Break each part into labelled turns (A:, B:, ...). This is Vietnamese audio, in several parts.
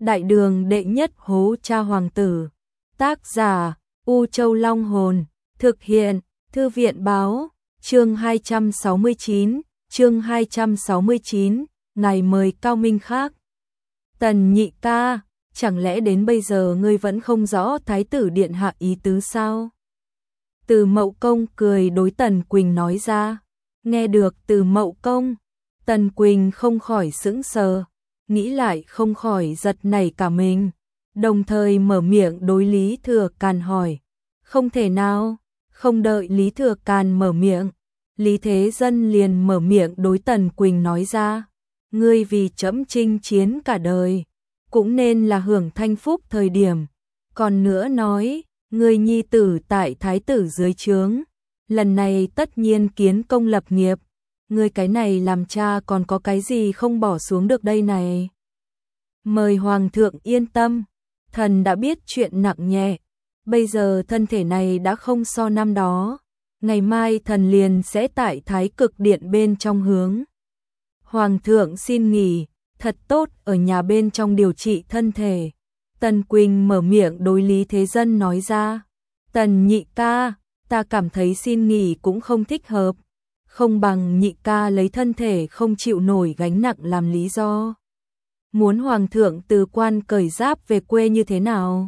A: Đại đường đệ nhất hố cha hoàng tử. Tác giả U Châu Long Hồn. Thực hiện Thư viện báo. Chương 269, ngày mời cao minh khác. Tần nhị ca, chẳng lẽ đến bây giờ ngươi vẫn không rõ thái tử điện hạ ý tứ sao? Từ Mậu Công cười đối Tần Quỳnh nói ra. Nghe được Từ Mậu Công, Tần Quỳnh không khỏi sững sờ, nghĩ lại không khỏi giật nảy cả mình, đồng thời mở miệng đối Lý Thừa Càn hỏi. Không thể nào. Không đợi Lý Thừa Càn mở miệng, Lý Thế Dân liền mở miệng đối Tần Quỳnh nói ra. Ngươi vì trẫm chinh chiến cả đời, cũng nên là hưởng thanh phúc thời điểm. Còn nữa nói, ngươi nhi tử tại thái tử dưới trướng, lần này tất nhiên kiến công lập nghiệp. Ngươi cái này làm cha còn có cái gì không bỏ xuống được đây này. Mời hoàng thượng yên tâm, thần đã biết chuyện nặng nhẹ. Bây giờ thân thể này đã không so năm đó, ngày mai thần liền sẽ tại Thái Cực Điện bên trong hướng hoàng thượng xin nghỉ, thật tốt ở nhà bên trong điều trị thân thể. Tần Quỳnh mở miệng đối Lý Thế Dân nói ra. Tần nhị ca, ta cảm thấy xin nghỉ cũng không thích hợp, không bằng nhị ca lấy thân thể không chịu nổi gánh nặng làm lý do. Muốn hoàng thượng từ quan cởi giáp về quê như thế nào?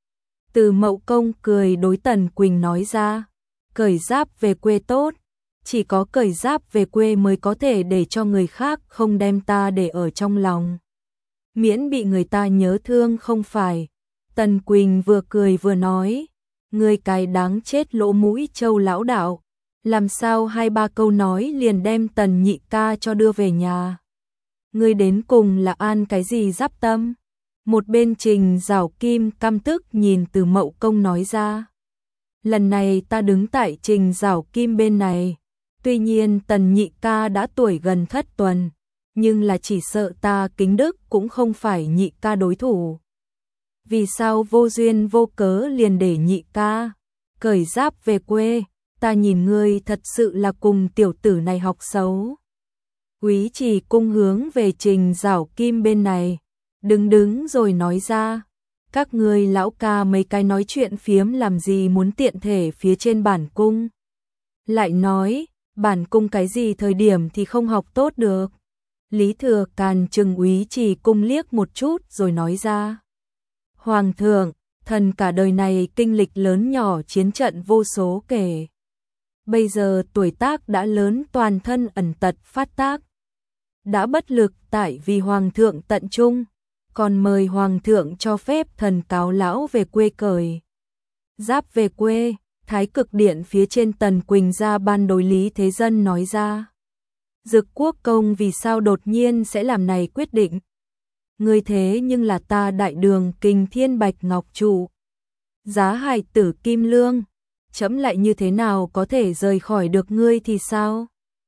A: Từ Mậu Công cười đối Tần Quỳnh nói ra. Cởi giáp về quê tốt, chỉ có cởi giáp về quê mới có thể để cho người khác không đem ta để ở trong lòng, miễn bị người ta nhớ thương không phải. Tần Quỳnh vừa cười vừa nói. Ngươi cái đáng chết lỗ mũi Châu lão đạo, làm sao hai ba câu nói liền đem Tần nhị ca cho đưa về nhà? Ngươi đến cùng là an cái gì giáp tâm? Một bên Trình Giảo Kim căm tức nhìn Từ Mậu Công nói ra. Lần này ta đứng tại Trình Giảo Kim bên này, tuy nhiên Tần nhị ca đã tuổi gần thất tuần, nhưng là chỉ sợ ta kính đức cũng không phải nhị ca đối thủ. Vì sao vô duyên vô cớ liền để nhị ca cởi giáp về quê? Ta nhìn ngươi thật sự là cùng tiểu tử này học xấu. Quý Trì cung hướng về Trình Giảo Kim bên này, đứng rồi nói ra. Các ngươi lão ca mấy cái nói chuyện phiếm làm gì muốn tiện thể phía trên bản cung. Lại nói, bản cung cái gì thời điểm thì không học tốt được. Lý Thừa Càn trừng Quý Trì cung liếc một chút rồi nói ra. Hoàng thượng, thần cả đời này kinh lịch lớn nhỏ chiến trận vô số kể. Bây giờ tuổi tác đã lớn, toàn thân ẩn tật phát tác, đã bất lực tại vì hoàng thượng tận trung, còn mời hoàng thượng cho phép thần cáo lão về quê cởi giáp về quê. Thái Cực Điện phía trên Tần Quỳnh ra ban đối Lý Thế Dân nói ra. Dực Quốc công vì sao đột nhiên sẽ làm này quyết định? Ngươi thế nhưng là ta đại đường Kình Thiên Bạch Ngọc Trụ, giá hài tử Kim Lương, chấm lại như thế nào có thể rời khỏi được ngươi thì sao?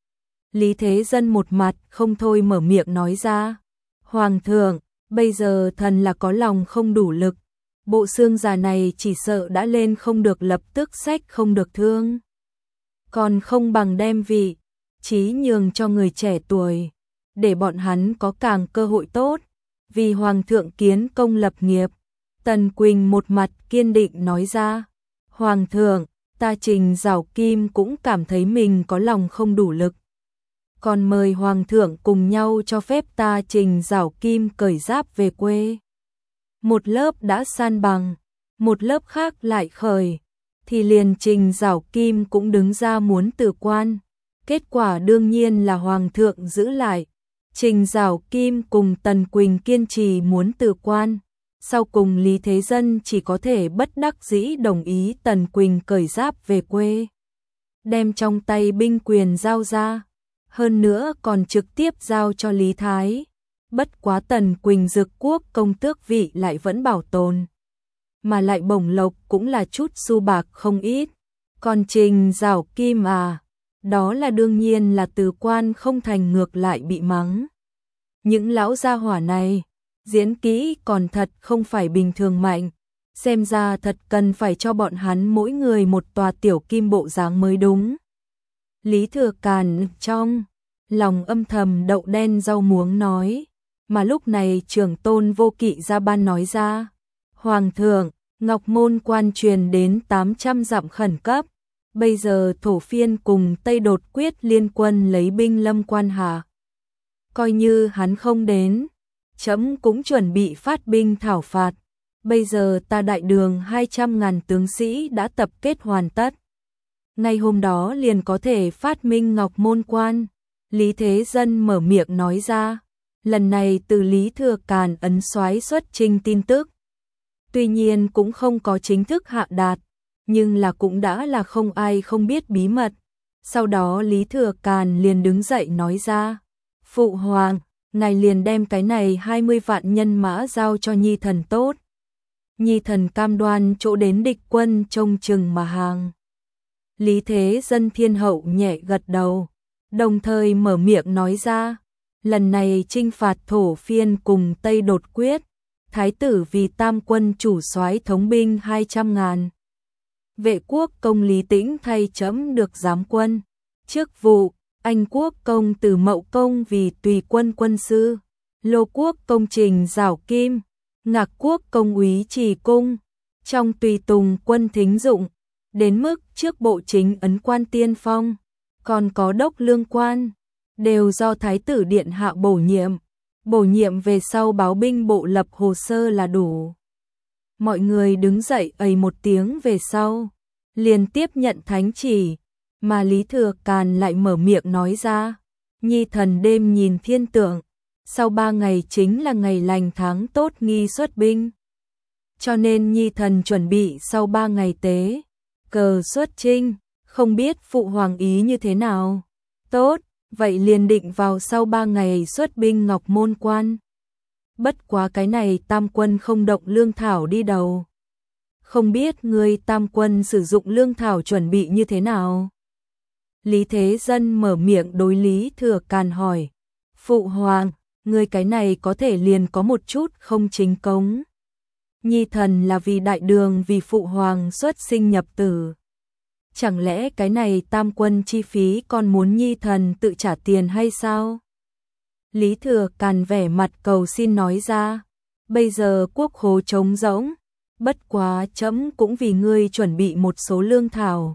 A: Lý Thế Dân một mặt không thôi mở miệng nói ra. Hoàng thượng, bây giờ thần là có lòng không đủ lực, bộ xương già này chỉ sợ đã lên không được lập tức sách không được thương. Còn không bằng đem vị trí nhường cho người trẻ tuổi, để bọn hắn có càng cơ hội tốt, vì hoàng thượng kiến công lập nghiệp. Tần Quỳnh một mặt kiên định nói ra. Hoàng thượng, ta Trình Giảo Kim cũng cảm thấy mình có lòng không đủ lực, còn mời hoàng thượng cùng nhau cho phép ta Trình Giảo Kim cởi giáp về quê. Một lớp đã san bằng, một lớp khác lại khởi, thì liền Trình Giảo Kim cũng đứng ra muốn từ quan. Kết quả đương nhiên là hoàng thượng giữ lại. Trình Giảo Kim cùng Tần Quỳnh kiên trì muốn từ quan, sau cùng Lý Thế Dân chỉ có thể bất đắc dĩ đồng ý Tần Quỳnh cởi giáp về quê, đem trong tay binh quyền giao ra, hơn nữa còn trực tiếp giao cho Lý Thái. Bất quá Tần Quỳnh Dực Quốc công tước vị lại vẫn bảo tồn, mà lại bổng lộc cũng là chút xu bạc không ít. Còn Trình Giảo Kim đó là đương nhiên là từ quan không thành, ngược lại bị mắng. Những lão gia hỏa này, diễn kỹ còn thật không phải bình thường mạnh, xem ra thật cần phải cho bọn hắn mỗi người một tòa tiểu kim bộ dáng mới đúng. Lý Thừa Càn trong lòng âm thầm đậu đen rau muống nói. mà lúc này trưởng tôn Vô Kỵ ra ban nói ra. Hoàng thượng, Ngọc Môn Quan truyền đến 800 dặm khẩn cấp. Bây giờ Thổ Phiên cùng Tây Đột quyết liên quân lấy binh lâm quan hà. Coi như hắn không đến, trẫm cũng chuẩn bị phát binh thảo phạt. Bây giờ ta đại đường 200.000 tướng sĩ đã tập kết hoàn tất. Ngay hôm đó liền có thể phát minh Ngọc Môn Quan. Lý Thế Dân mở miệng nói ra. Lần này từ Lý Thừa Càn ấn soái xuất chinh tin tức. Tuy nhiên cũng không có chính thức hạ đạt, nhưng là cũng đã là không ai không biết bí mật. Sau đó Lý Thừa Càn liền đứng dậy nói ra. Phụ hoàng, ngài liền đem cái này 20 vạn nhân mã giao cho nhi thần tốt. Nhi thần cam đoan chỗ đến địch quân trông chừng mà hàng. Lý Thế Dân thiên hậu nhẹ gật đầu, đồng thời mở miệng nói ra. Lần này chinh phạt Thổ Phiên cùng Tây Đột quyết, thái tử vì tam quân chủ soái thống binh 200.000. Vệ quốc công Lý Tĩnh thay trẫm được giám quân. Chức vụ, Anh quốc công Từ Mậu công vì tùy quân quân sư. Lô quốc công Trình Giảo Kim. Ngạc quốc công Úy Trì Cung. Trong tùy tùng quân thính dụng. Đến mức trước bộ chính ấn quan tiên phong. Còn có đốc lương quan. Đều do thái tử điện hạ bổ nhiệm. Bổ nhiệm về sau báo binh bộ lập hồ sơ là đủ. Mọi người đứng dậy ầy một tiếng về sau, liền tiếp nhận thánh chỉ, mà Lý Thừa Càn lại mở miệng nói ra. Nhi thần đêm nhìn thiên tượng, sau 3 ngày chính là ngày lành tháng tốt nghi xuất binh. Cho nên Nhi thần chuẩn bị sau 3 ngày tế, cờ xuất chinh, không biết phụ hoàng ý như thế nào. Tốt, vậy liền định vào sau 3 ngày xuất binh Ngọc Môn Quan. Bất quá cái này tam quân không động lương thảo đi đầu. Không biết người tam quân sử dụng lương thảo chuẩn bị như thế nào? Lý Thế Dân mở miệng đối Lý Thừa Càn hỏi. Phụ hoàng, người cái này có thể liền có một chút không chính cống. Nhi thần là vì đại đường vì phụ hoàng xuất sinh nhập tử. Chẳng lẽ cái này tam quân chi phí còn muốn nhi thần tự trả tiền hay sao? Lý Thừa Càn vẻ mặt cầu xin nói ra. Bây giờ quốc khố trống rỗng, bất quá trẫm cũng vì ngươi chuẩn bị một số lương thảo.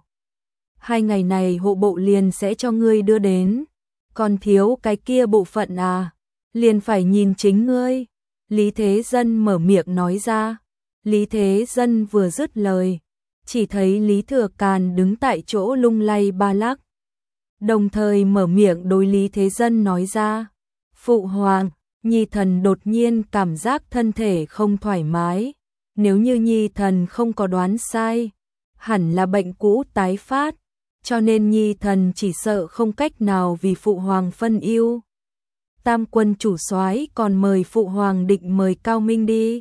A: 2 ngày này hộ bộ liền sẽ cho ngươi đưa đến. Còn thiếu cái kia bộ phận à? Liền phải nhìn chính ngươi. Lý Thế Dân mở miệng nói ra. Lý Thế Dân vừa dứt lời, chỉ thấy Lý Thừa Càn đứng tại chỗ lung lay ba lắc. Đồng thời mở miệng đối Lý Thế Dân nói ra. Phụ hoàng, nhi thần đột nhiên cảm giác thân thể không thoải mái. Nếu như nhi thần không có đoán sai, hẳn là bệnh cũ tái phát, cho nên nhi thần chỉ sợ không cách nào vì phụ hoàng phân ưu. Tam quân chủ soái còn mời phụ hoàng định mời Cao Minh đi.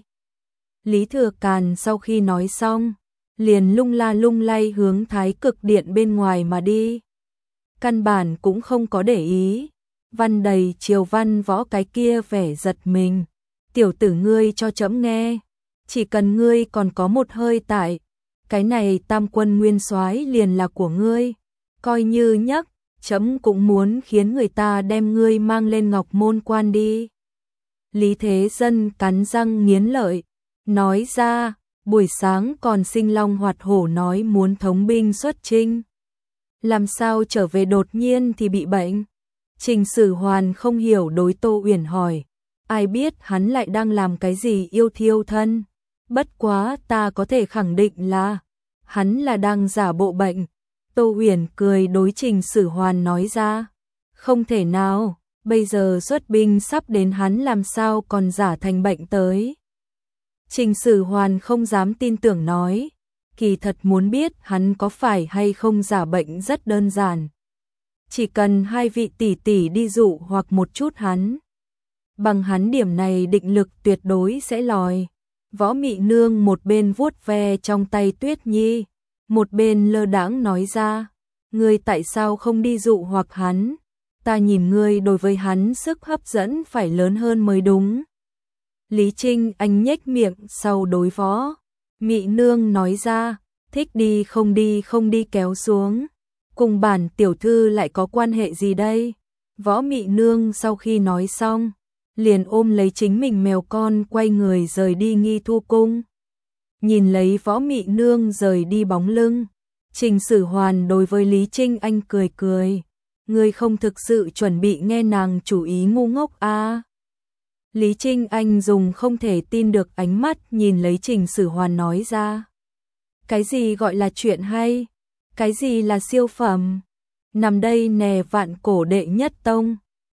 A: Lý Thừa Càn sau khi nói xong, liền lung lay hướng Thái Cực Điện bên ngoài mà đi. Căn bản cũng không có để ý. Văn đầy triều văn võ cái kia vẻ giật mình. Tiểu tử ngươi cho trẫm nghe, chỉ cần ngươi còn có một hơi tại, cái này tam quân nguyên soái liền là của ngươi. Coi như nhắc, trẫm cũng muốn khiến người ta đem ngươi mang lên Ngọc Môn Quan đi. Lý Thế Dân cắn răng nghiến lợi, nói ra, buổi sáng còn sinh long hoạt hổ nói muốn thống binh xuất chinh. Làm sao trở về đột nhiên thì bị bệnh? Trình Sử Hoàn không hiểu đối Tô Uyển hỏi, ai biết hắn lại đang làm cái gì yêu thiêu thân. Bất quá ta có thể khẳng định là, hắn là đang giả bộ bệnh. Tô Uyển cười đối Trình Sử Hoàn nói ra, không thể nào, bây giờ xuất binh sắp đến hắn làm sao còn giả thành bệnh tới. Trình Sử Hoàn không dám tin tưởng nói, kỳ thật muốn biết hắn có phải hay không giả bệnh rất đơn giản. Chỉ cần 2 vị tỷ tỷ đi dụ hoặc một chút hắn. Bằng hắn điểm này định lực tuyệt đối sẽ lòi. Võ Mị Nương một bên vuốt ve trong tay Tuyết Nhi, một bên lơ đãng nói ra, ngươi tại sao không đi dụ hoặc hắn? Ta nhìn ngươi đối với hắn sức hấp dẫn phải lớn hơn mới đúng. Lý Trinh Anh nhếch miệng sau đối Võ Mị Nương nói ra, thích đi không đi kéo xuống. Cùng bản tiểu thư lại có quan hệ gì đây? Võ Mị Nương sau khi nói xong, liền ôm lấy chính mình mèo con quay người rời đi Nghi Thu cung. Nhìn lấy Võ Mị Nương rời đi bóng lưng, Trình Sử Hoàn đối với Lý Trinh Anh cười cười, ngươi không thực sự chuẩn bị nghe nàng chủ ý ngu ngốc à. Lý Trinh Anh dùng không thể tin được ánh mắt nhìn lấy Trình Sử Hoàn nói ra. Cái gì gọi là chuyện hay? Cái gì là siêu phẩm? Nằm đây nè vạn cổ đệ nhất tông.